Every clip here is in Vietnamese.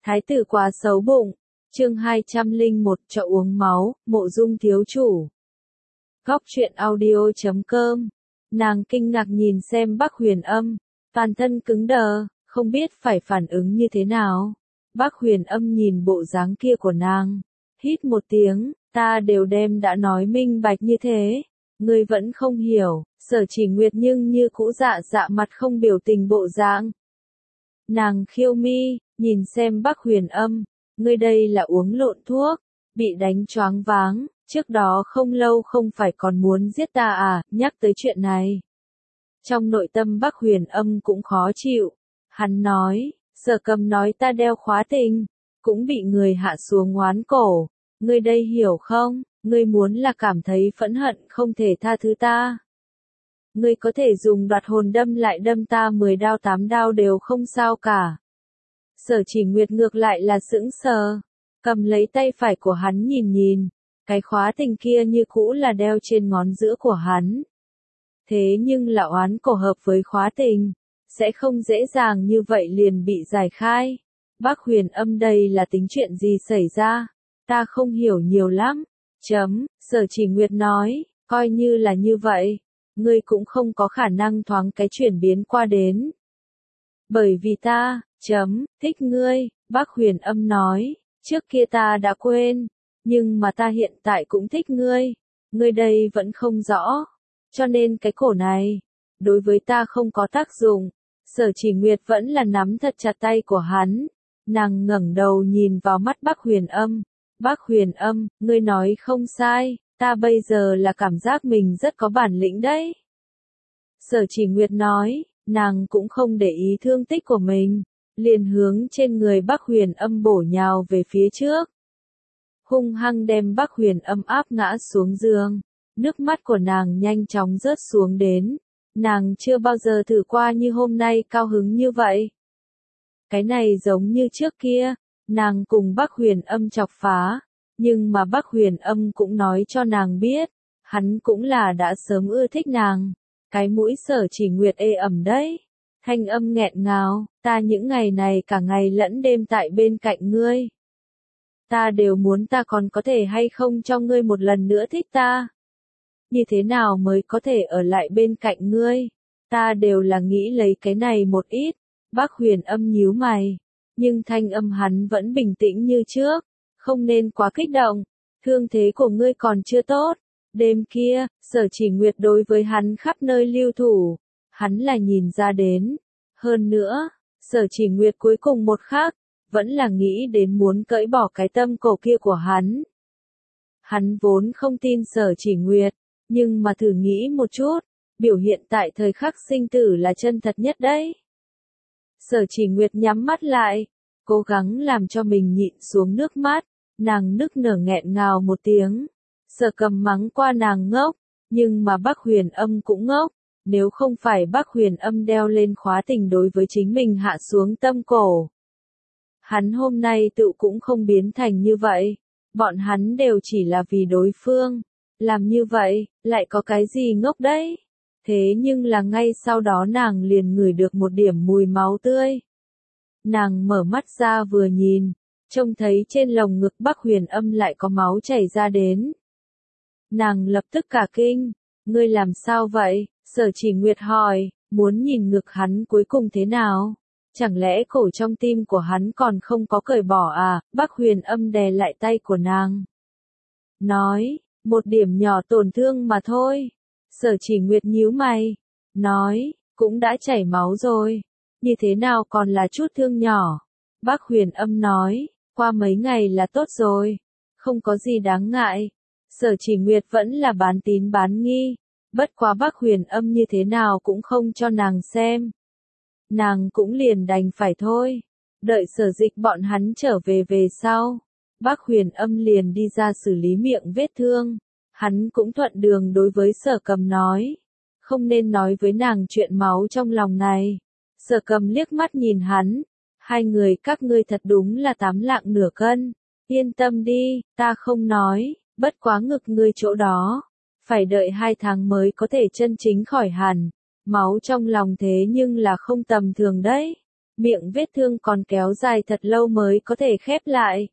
Thái tử quá xấu bụng. Chương 201 chậu uống máu, mộ dung thiếu chủ. Góc truyện audio.com. Nàng kinh ngạc nhìn xem Bắc Huyền Âm, toàn thân cứng đờ, không biết phải phản ứng như thế nào. Bắc Huyền Âm nhìn bộ dáng kia của nàng, hít một tiếng, ta đều đem đã nói minh bạch như thế, ngươi vẫn không hiểu. Sở Chỉ Nguyệt nhưng như cũ dạ mặt không biểu tình bộ dạng. Nàng khiêu mi, nhìn xem Bắc Huyền Âm, ngươi đây là uống lộn thuốc, bị đánh choáng váng, trước đó không lâu không phải còn muốn giết ta à, nhắc tới chuyện này. Trong nội tâm Bắc Huyền Âm cũng khó chịu, hắn nói, Sở Cầm nói ta đeo khóa tình, cũng bị người hạ xuống ngoán cổ, ngươi đây hiểu không, ngươi muốn là cảm thấy phẫn hận không thể tha thứ ta. Ngươi có thể dùng đoạt hồn đâm lại đâm ta 10 đao 8 đao đều không sao cả. Sở Chỉ Nguyệt ngược lại là sững sờ, cầm lấy tay phải của hắn nhìn, cái khóa tình kia như cũ là đeo trên ngón giữa của hắn. Thế nhưng là oán cổ hợp với khóa tình, sẽ không dễ dàng như vậy liền bị giải khai. Bắc Huyền Âm đây là tính chuyện gì xảy ra? Ta không hiểu nhiều lắm. Sở Chỉ Nguyệt nói, coi như là như vậy, ngươi cũng không có khả năng thoáng cái chuyển biến qua đến. Bởi vì ta, thích ngươi, Bắc Huyền Âm nói, trước kia ta đã quên, nhưng mà ta hiện tại cũng thích ngươi đây vẫn không rõ, cho nên cái cổ này, đối với ta không có tác dụng. Sở Chỉ Nguyệt vẫn là nắm thật chặt tay của hắn, nàng ngẩng đầu nhìn vào mắt Bắc Huyền Âm, Bắc Huyền Âm, ngươi nói không sai, ta bây giờ là cảm giác mình rất có bản lĩnh đấy. Sở Chỉ Nguyệt nói, nàng cũng không để ý thương tích của mình, liền hướng trên người Bắc Huyền Âm bổ nhào về phía trước. Hung hăng đem Bắc Huyền Âm áp ngã xuống giường, nước mắt của nàng nhanh chóng rớt xuống đến, nàng chưa bao giờ thử qua như hôm nay cao hứng như vậy. Cái này giống như trước kia, nàng cùng Bắc Huyền Âm chọc phá, nhưng mà Bắc Huyền Âm cũng nói cho nàng biết, hắn cũng là đã sớm ưa thích nàng. Cái mũi Sở Chỉ Nguyệt ê ẩm đấy, thanh âm nghẹn ngào, ta những ngày này cả ngày lẫn đêm tại bên cạnh ngươi. Ta đều muốn ta còn có thể hay không cho ngươi một lần nữa thích ta. Như thế nào mới có thể ở lại bên cạnh ngươi, ta đều là nghĩ lấy cái này một ít. Bắc Huyền Âm nhíu mày, nhưng thanh âm hắn vẫn bình tĩnh như trước, không nên quá kích động, thương thế của ngươi còn chưa tốt. Đêm kia, Sở Chỉ Nguyệt đối với hắn khắp nơi lưu thủ, hắn là nhìn ra đến. Hơn nữa, Sở Chỉ Nguyệt cuối cùng một khắc, vẫn là nghĩ đến muốn cởi bỏ cái tâm cổ kia của hắn. Hắn vốn không tin Sở Chỉ Nguyệt, nhưng mà thử nghĩ một chút, biểu hiện tại thời khắc sinh tử là chân thật nhất đấy. Sở Chỉ Nguyệt nhắm mắt lại, cố gắng làm cho mình nhịn xuống nước mắt, nàng nức nở nghẹn ngào một tiếng. Sở Cầm mắng qua nàng ngốc, nhưng mà Bắc Huyền Âm cũng ngốc, nếu không phải Bắc Huyền Âm đeo lên khóa tình đối với chính mình hạ xuống tâm cổ. Hắn hôm nay tự cũng không biến thành như vậy, bọn hắn đều chỉ là vì đối phương, làm như vậy, lại có cái gì ngốc đấy. Thế nhưng là ngay sau đó nàng liền ngửi được một điểm mùi máu tươi. Nàng mở mắt ra vừa nhìn, trông thấy trên lồng ngực Bắc Huyền Âm lại có máu chảy ra đến. Nàng lập tức cả kinh, ngươi làm sao vậy? Sở Chỉ Nguyệt hỏi, muốn nhìn ngực hắn cuối cùng thế nào? Chẳng lẽ cổ trong tim của hắn còn không có cởi bỏ à? Bắc Huyền Âm đè lại tay của nàng. Nói, một điểm nhỏ tổn thương mà thôi. Sở Chỉ Nguyệt nhíu mày, nói, cũng đã chảy máu rồi, như thế nào còn là chút thương nhỏ? Bắc Huyền Âm nói, qua mấy ngày là tốt rồi, không có gì đáng ngại. Sở Chỉ Nguyệt vẫn là bán tín bán nghi, bất quá Bắc Huyền Âm như thế nào cũng không cho nàng xem. Nàng cũng liền đành phải thôi, đợi Sở Dịch bọn hắn trở về sau, Bắc Huyền Âm liền đi ra xử lý miệng vết thương, hắn cũng thuận đường đối với Sở Cầm nói, không nên nói với nàng chuyện máu trong lòng này. Sở Cầm liếc mắt nhìn hắn, hai người các ngươi thật đúng là 8 lạng nửa cân, yên tâm đi, ta không nói. Bất quá ngực ngươi chỗ đó, phải đợi 2 tháng mới có thể chân chính khỏi hẳn, máu trong lòng thế nhưng là không tầm thường đấy. miệng vết thương còn kéo dài thật lâu mới có thể khép lại.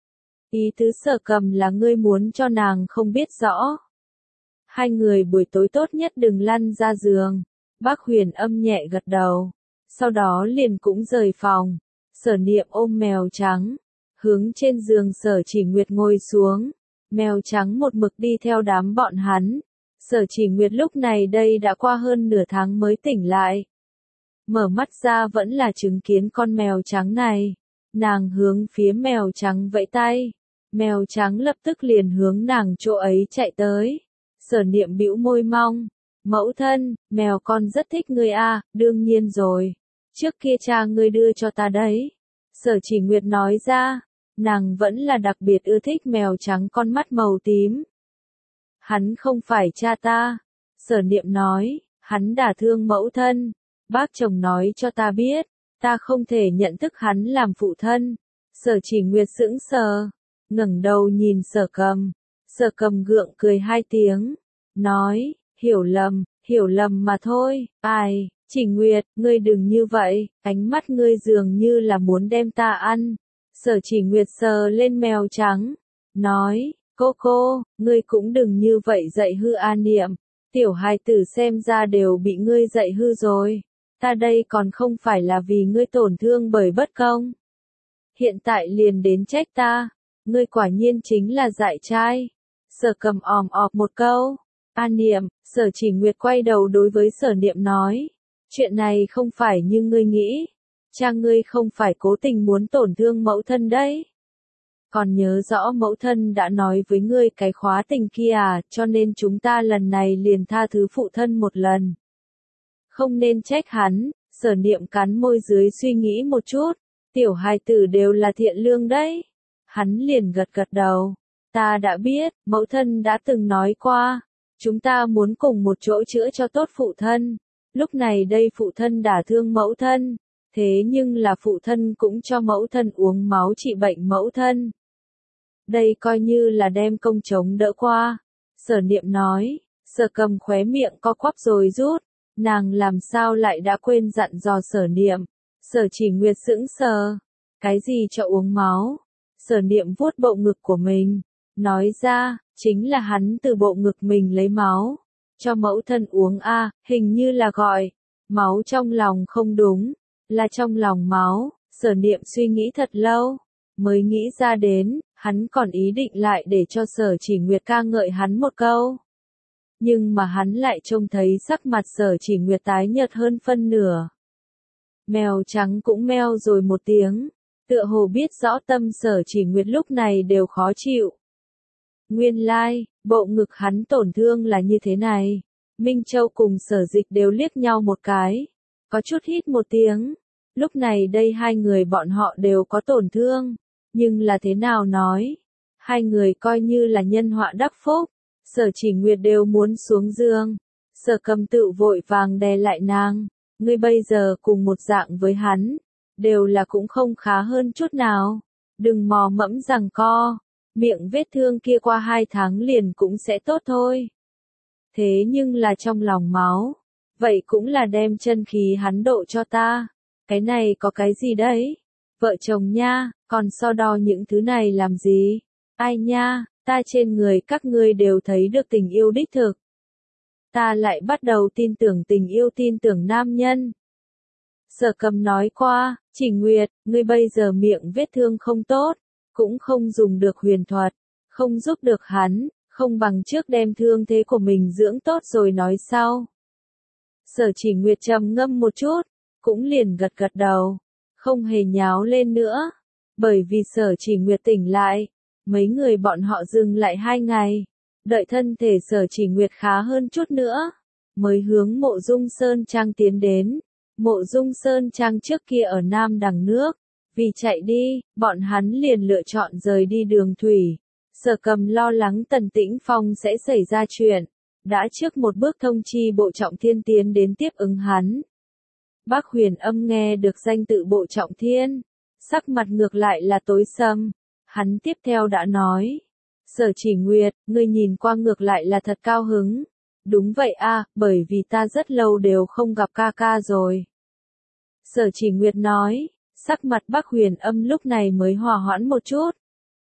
Ý tứ Sở Cầm là ngươi muốn cho nàng không biết rõ. Hai người buổi tối tốt nhất đừng lăn ra giường. Bác Huyền Âm nhẹ gật đầu. Sau đó liền cũng rời phòng. Sở Niệm ôm mèo trắng. Hướng trên giường Sở Chỉ Nguyệt ngồi xuống. Mèo trắng một mực đi theo đám bọn hắn. Sở Chỉ Nguyệt lúc này đây đã qua hơn nửa tháng mới tỉnh lại. Mở mắt ra vẫn là chứng kiến con mèo trắng này. Nàng hướng phía mèo trắng vẫy tay. Mèo trắng lập tức liền hướng nàng chỗ ấy chạy tới. Sở Niệm bĩu môi mong. Mẫu thân, mèo con rất thích ngươi a, đương nhiên rồi. Trước kia cha ngươi đưa cho ta đấy. Sở Chỉ Nguyệt nói ra. Nàng vẫn là đặc biệt ưa thích mèo trắng con mắt màu tím. Hắn không phải cha ta. Sở Niệm nói, hắn đả thương mẫu thân. Bác chồng nói cho ta biết, ta không thể nhận thức hắn làm phụ thân. Sở Chỉ Nguyệt sững sờ, ngẩng đầu nhìn Sở Cầm. Sở Cầm gượng cười hai tiếng, nói, hiểu lầm mà thôi. Ai, Chỉ Nguyệt, ngươi đừng như vậy, ánh mắt ngươi dường như là muốn đem ta ăn. Sở Chỉ Nguyệt sờ lên mèo trắng, nói, cô, ngươi cũng đừng như vậy dạy hư An Niệm. Tiểu hài tử xem ra đều bị ngươi dạy hư rồi. Ta đây còn không phải là vì ngươi tổn thương bởi bất công. Hiện tại liền đến trách ta. Ngươi quả nhiên chính là dại trai. Sở Cầm òm ọp một câu. An Niệm, Sở Chỉ Nguyệt quay đầu đối với Sở Niệm nói. Chuyện này không phải như ngươi nghĩ. Cha ngươi không phải cố tình muốn tổn thương mẫu thân đấy. Còn nhớ rõ mẫu thân đã nói với ngươi cái khóa tình kia à, cho nên chúng ta lần này liền tha thứ phụ thân một lần. Không nên trách hắn. Sở Niệm cắn môi dưới suy nghĩ một chút. Tiểu hài tử đều là thiện lương đấy. Hắn liền gật đầu. Ta đã biết, mẫu thân đã từng nói qua. Chúng ta muốn cùng một chỗ chữa cho tốt phụ thân. Lúc này đây phụ thân đả thương mẫu thân. Thế nhưng là phụ thân cũng cho mẫu thân uống máu trị bệnh mẫu thân. Đây coi như là đem công chống đỡ qua. Sở Niệm nói. Sở Cầm khóe miệng co quắp rồi rút. Nàng làm sao lại đã quên dặn dò Sở Niệm. Sở Chỉ Nguyệt sững sờ. Cái gì cho uống máu? Sở Niệm vuốt bộ ngực của mình. Nói ra, chính là hắn từ bộ ngực mình lấy máu. Cho mẫu thân uống a, hình như là gọi. Máu trong lòng không đúng. Là trong lòng máu. Sở Niệm suy nghĩ thật lâu. Mới nghĩ ra đến, hắn còn ý định lại để cho Sở Chỉ Nguyệt ca ngợi hắn một câu. Nhưng mà hắn lại trông thấy sắc mặt Sở Chỉ Nguyệt tái nhợt hơn phân nửa. Mèo trắng cũng meo rồi một tiếng, tựa hồ biết rõ tâm Sở Chỉ Nguyệt lúc này đều khó chịu. Nguyên lai, bộ ngực hắn tổn thương là như thế này. Minh Châu cùng Sở Dịch đều liếc nhau một cái, có chút hít một tiếng. Lúc này đây hai người bọn họ đều có tổn thương, nhưng là thế nào nói? Hai người coi như là nhân họa đắc phúc. Sở Chỉ Nguyệt đều muốn xuống giường. Sở Cầm tự vội vàng đè lại nàng. Ngươi bây giờ cùng một dạng với hắn. Đều là cũng không khá hơn chút nào. Đừng mò mẫm rằng co. Miệng vết thương kia qua 2 tháng liền cũng sẽ tốt thôi. Thế nhưng là trong lòng máu. Vậy cũng là đem chân khí hắn độ cho ta. Cái này có cái gì đấy? Vợ chồng nha, còn so đo những thứ này làm gì? Ai nha? Ta trên người các ngươi đều thấy được tình yêu đích thực. Ta lại bắt đầu tin tưởng tình yêu, tin tưởng nam nhân. Sở Cầm nói qua, Chỉ Nguyệt, ngươi bây giờ miệng vết thương không tốt, cũng không dùng được huyền thuật, không giúp được hắn, không bằng trước đem thương thế của mình dưỡng tốt rồi nói sau. Sở Chỉ Nguyệt trầm ngâm một chút, cũng liền gật đầu, không hề nháo lên nữa, bởi vì Sở Chỉ Nguyệt tỉnh lại. Mấy người bọn họ dừng lại 2 ngày, đợi thân thể Sở Chỉ Nguyệt khá hơn chút nữa, mới hướng Mộ Dung Sơn Trang tiến đến. Mộ Dung Sơn Trang trước kia ở Nam Đằng nước, vì chạy đi, bọn hắn liền lựa chọn rời đi đường thủy. Sở Cầm lo lắng Tần Tĩnh Phong sẽ xảy ra chuyện, đã trước một bước thông chi Bộ Trọng Thiên tiến đến tiếp ứng hắn. Bác Huyền Âm nghe được danh tự Bộ Trọng Thiên, sắc mặt ngược lại là tối sầm. Hắn tiếp theo đã nói, Sở Chỉ Nguyệt, ngươi nhìn qua ngược lại là thật cao hứng. Đúng vậy a, bởi vì ta rất lâu đều không gặp ca ca rồi. Sở Chỉ Nguyệt nói, sắc mặt Bắc Huyền Âm lúc này mới hòa hoãn một chút.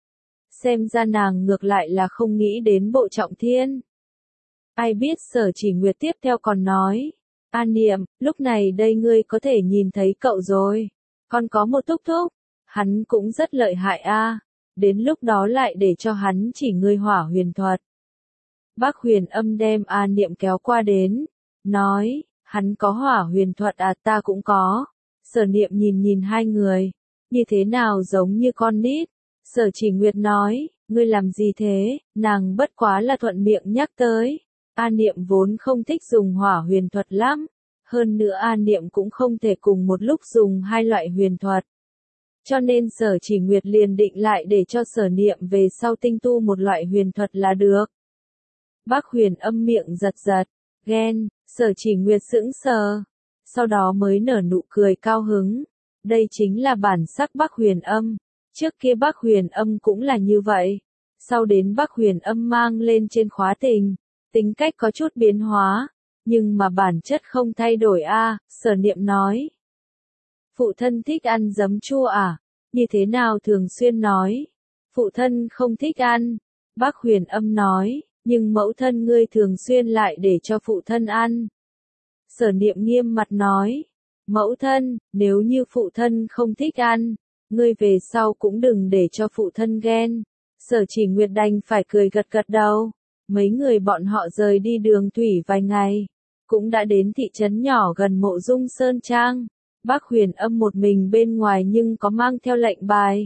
Xem ra nàng ngược lại là không nghĩ đến Bộ Trọng Thiên. Ai biết Sở Chỉ Nguyệt tiếp theo còn nói, A Niệm, lúc này đây ngươi có thể nhìn thấy cậu rồi. Còn có một thúc thúc, hắn cũng rất lợi hại a. Đến lúc đó lại để cho hắn chỉ ngươi hỏa huyền thuật. Bắc Huyền Âm đem A Niệm kéo qua đến, nói, hắn có hỏa huyền thuật à, ta cũng có. Sở Niệm nhìn nhìn hai người, như thế nào giống như con nít. Sở Chỉ Nguyệt nói, ngươi làm gì thế, nàng bất quá là thuận miệng nhắc tới. A Niệm vốn không thích dùng hỏa huyền thuật lắm, hơn nữa A Niệm cũng không thể cùng một lúc dùng hai loại huyền thuật. Cho nên Sở Chỉ Nguyệt liền định lại để cho Sở Niệm về sau tinh tu một loại huyền thuật là được. Bắc Huyền Âm miệng giật giật, ghen, Sở Chỉ Nguyệt sững sờ, sau đó mới nở nụ cười cao hứng. Đây chính là bản sắc Bắc Huyền Âm, trước kia Bắc Huyền Âm cũng là như vậy, sau đến Bắc Huyền Âm mang lên trên khóa tình, tính cách có chút biến hóa, nhưng mà bản chất không thay đổi a. Sở Niệm nói. Phụ thân thích ăn giấm chua à? Như thế nào thường xuyên nói? Phụ thân không thích ăn. Bắc Huyền Âm nói, nhưng mẫu thân ngươi thường xuyên lại để cho phụ thân ăn. Sở Niệm nghiêm mặt nói, mẫu thân, nếu như phụ thân không thích ăn, ngươi về sau cũng đừng để cho phụ thân ghen. Sở Chỉ Nguyệt đành phải cười gật gật đầu. Mấy người bọn họ rời đi đường thủy vài ngày, cũng đã đến thị trấn nhỏ gần Mộ Dung Sơn Trang. Bắc Huyền Âm một mình bên ngoài nhưng có mang theo lệnh bài.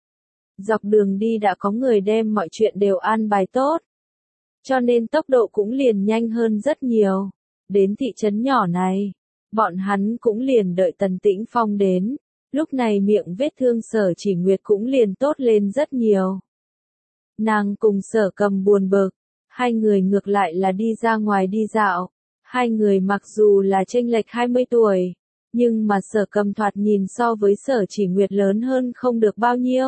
Dọc đường đi đã có người đem mọi chuyện đều an bài tốt, cho nên tốc độ cũng liền nhanh hơn rất nhiều. Đến thị trấn nhỏ này, bọn hắn cũng liền đợi Tần Tĩnh Phong đến. Lúc này miệng vết thương Sở Chỉ Nguyệt cũng liền tốt lên rất nhiều. Nàng cùng Sở Cầm buồn bực, hai người ngược lại là đi ra ngoài đi dạo. Hai người mặc dù là chênh lệch 20 tuổi, nhưng mà Sở Cầm thoạt nhìn so với Sở Chỉ Nguyệt lớn hơn không được bao nhiêu.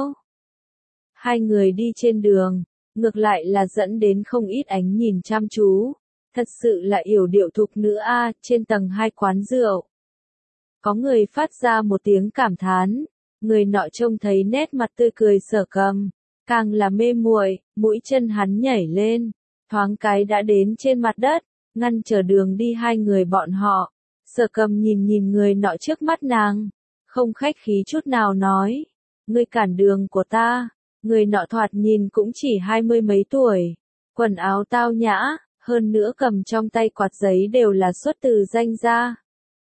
Hai người đi trên đường, ngược lại là dẫn đến không ít ánh nhìn chăm chú. Thật sự là yểu điệu thục nữ a. Trên tầng 2 quán rượu, có người phát ra một tiếng cảm thán. Người nọ trông thấy nét mặt tươi cười Sở Cầm, càng là mê muội, mũi chân hắn nhảy lên, thoáng cái đã đến trên mặt đất, ngăn trở đường đi hai người bọn họ. Sở Cầm nhìn nhìn người nọ trước mắt nàng, không khách khí chút nào nói, ngươi cản đường của ta. Người nọ thoạt nhìn cũng chỉ 20 mấy tuổi, quần áo tao nhã, hơn nữa cầm trong tay quạt giấy đều là xuất từ danh gia.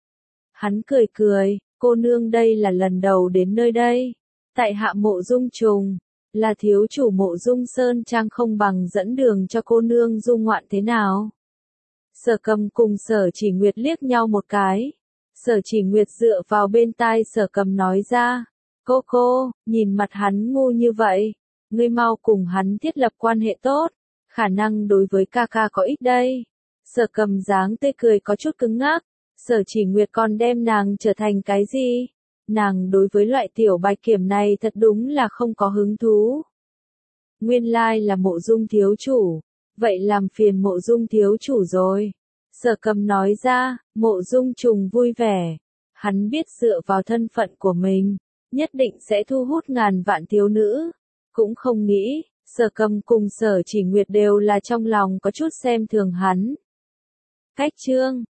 Hắn cười cười, cô nương đây là lần đầu đến nơi đây. Tại hạ Mộ Dung Trùng, là thiếu chủ Mộ Dung Sơn Trang, không bằng dẫn đường cho cô nương du ngoạn thế nào. Sở Cầm cùng Sở Chỉ Nguyệt liếc nhau một cái. Sở Chỉ Nguyệt dựa vào bên tai Sở Cầm nói ra, cô, nhìn mặt hắn ngu như vậy, ngươi mau cùng hắn thiết lập quan hệ tốt, khả năng đối với ca ca có ích đây. Sở Cầm dáng tươi cười có chút cứng ngắc, Sở Chỉ Nguyệt còn đem nàng trở thành cái gì? Nàng đối với loại tiểu bạch kiểm này thật đúng là không có hứng thú. Nguyên lai là Mộ Dung thiếu chủ, vậy làm phiền Mộ Dung thiếu chủ rồi. Sở Cầm nói ra. Mộ Dung Trùng vui vẻ, hắn biết dựa vào thân phận của mình, nhất định sẽ thu hút ngàn vạn thiếu nữ. Cũng không nghĩ, Sở Cầm cùng Sở Chỉ Nguyệt đều là trong lòng có chút xem thường hắn. Cách chương